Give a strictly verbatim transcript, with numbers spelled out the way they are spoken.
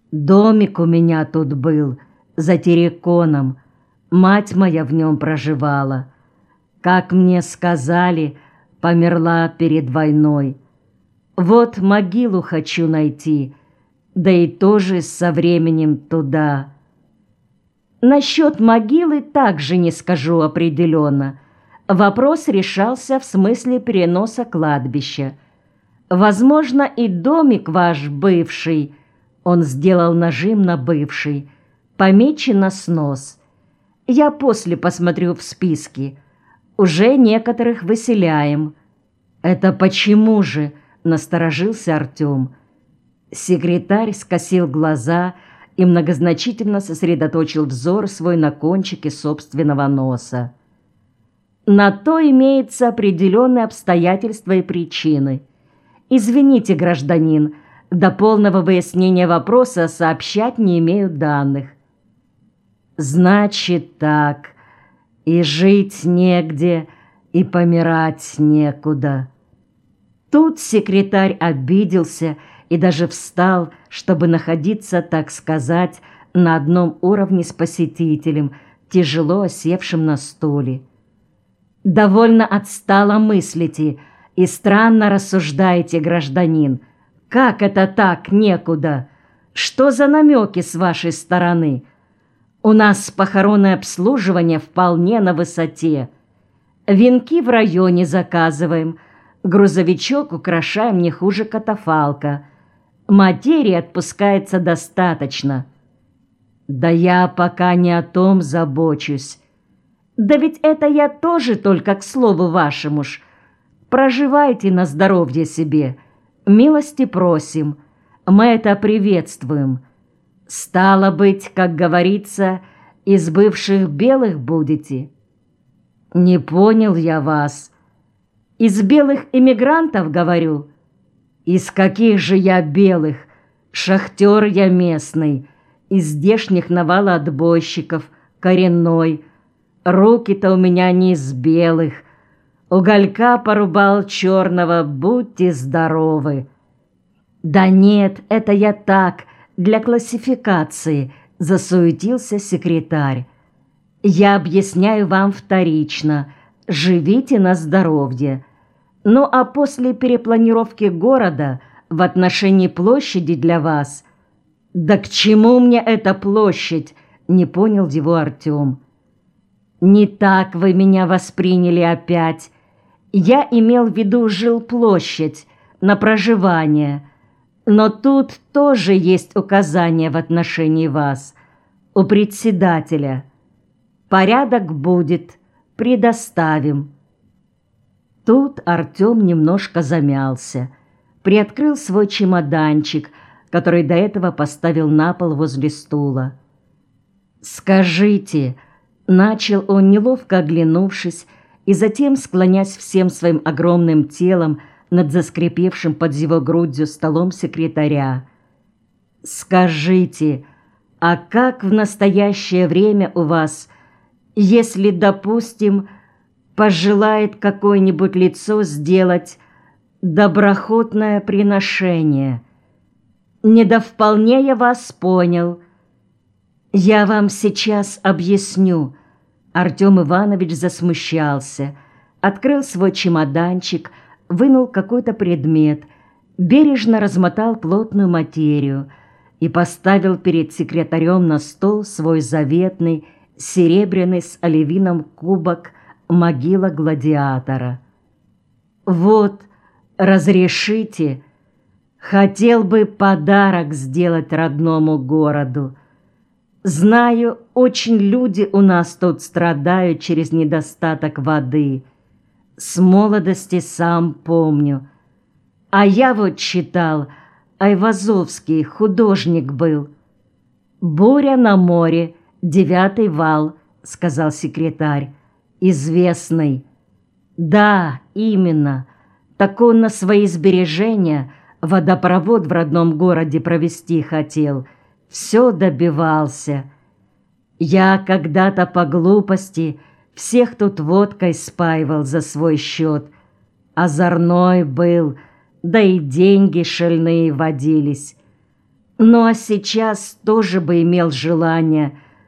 Домик у меня тут был, за терриконом, мать моя в нем проживала. Как мне сказали, померла перед войной. Вот могилу хочу найти, да и тоже со временем туда. Насчет могилы также не скажу определенно. Вопрос решался в смысле переноса кладбища. Возможно, и домик ваш бывший, он сделал нажим на бывший, помечен на снос. Я после посмотрю в списке. Уже некоторых выселяем. Это почему же? Насторожился Артем. Секретарь скосил глаза и многозначительно сосредоточил взор свой на кончике собственного носа. На то имеются определенные обстоятельства и причины. Извините, гражданин, до полного выяснения вопроса сообщать не имею данных. Значит так, и жить негде, и помирать некуда. Тут секретарь обиделся и даже встал, чтобы находиться, так сказать, на одном уровне с посетителем, тяжело осевшим на стуле. «Довольно отстало мыслите и странно рассуждаете, гражданин. Как это так, некуда? Что за намеки с вашей стороны? У нас похоронное обслуживание вполне на высоте. Венки в районе заказываем, грузовичок украшаем не хуже катафалка. Материи отпускается достаточно». «Да я пока не о том забочусь». «Да ведь это я тоже только к слову вашему ж. Проживайте на здоровье себе. Милости просим. Мы это приветствуем. Стало быть, как говорится, из бывших белых будете». «Не понял я вас». «Из белых эмигрантов, говорю». «Из каких же я белых? Шахтер я местный, из здешних навалоотбойщиков, коренной. Руки-то у меня не из белых. Уголька порубал черного, будьте здоровы». «Да нет, это я так, для классификации», — засуетился секретарь. «Я объясняю вам вторично. Живите на здоровье. Ну а после перепланировки города в отношении площади для вас...» «Да к чему мне эта площадь?» — не понял его Артем. «Не так вы меня восприняли опять. Я имел в виду жилплощадь на проживание. Но тут тоже есть указания в отношении вас у председателя. Порядок будет, предоставим». Тут Артем немножко замялся, приоткрыл свой чемоданчик, который до этого поставил на пол возле стула. «Скажите», — начал он, неловко оглянувшись, и затем, склонясь всем своим огромным телом над заскрипевшим под его грудью столом секретаря, «скажите, а как в настоящее время у вас, если, допустим, пожелает какое-нибудь лицо сделать доброхотное приношение?» «Не да вполне я вас понял. Я вам сейчас объясню». Артем Иванович засмущался, открыл свой чемоданчик, вынул какой-то предмет, бережно размотал плотную материю и поставил перед секретарем на стол свой заветный, серебряный с оливином кубок могила гладиатора. «Вот, разрешите, хотел бы подарок сделать родному городу. Знаю, очень люди у нас тут страдают через недостаток воды. С молодости сам помню. А я вот читал, Айвазовский художник был». «Буря на море, девятый вал», — сказал секретарь, — «известный». «Да, именно. Так он на свои сбережения водопровод в родном городе провести хотел. Все добивался. Я когда-то по глупости всех тут водкой спаивал за свой счет. Озорной был, да и деньги шальные водились. Ну а сейчас тоже бы имел желание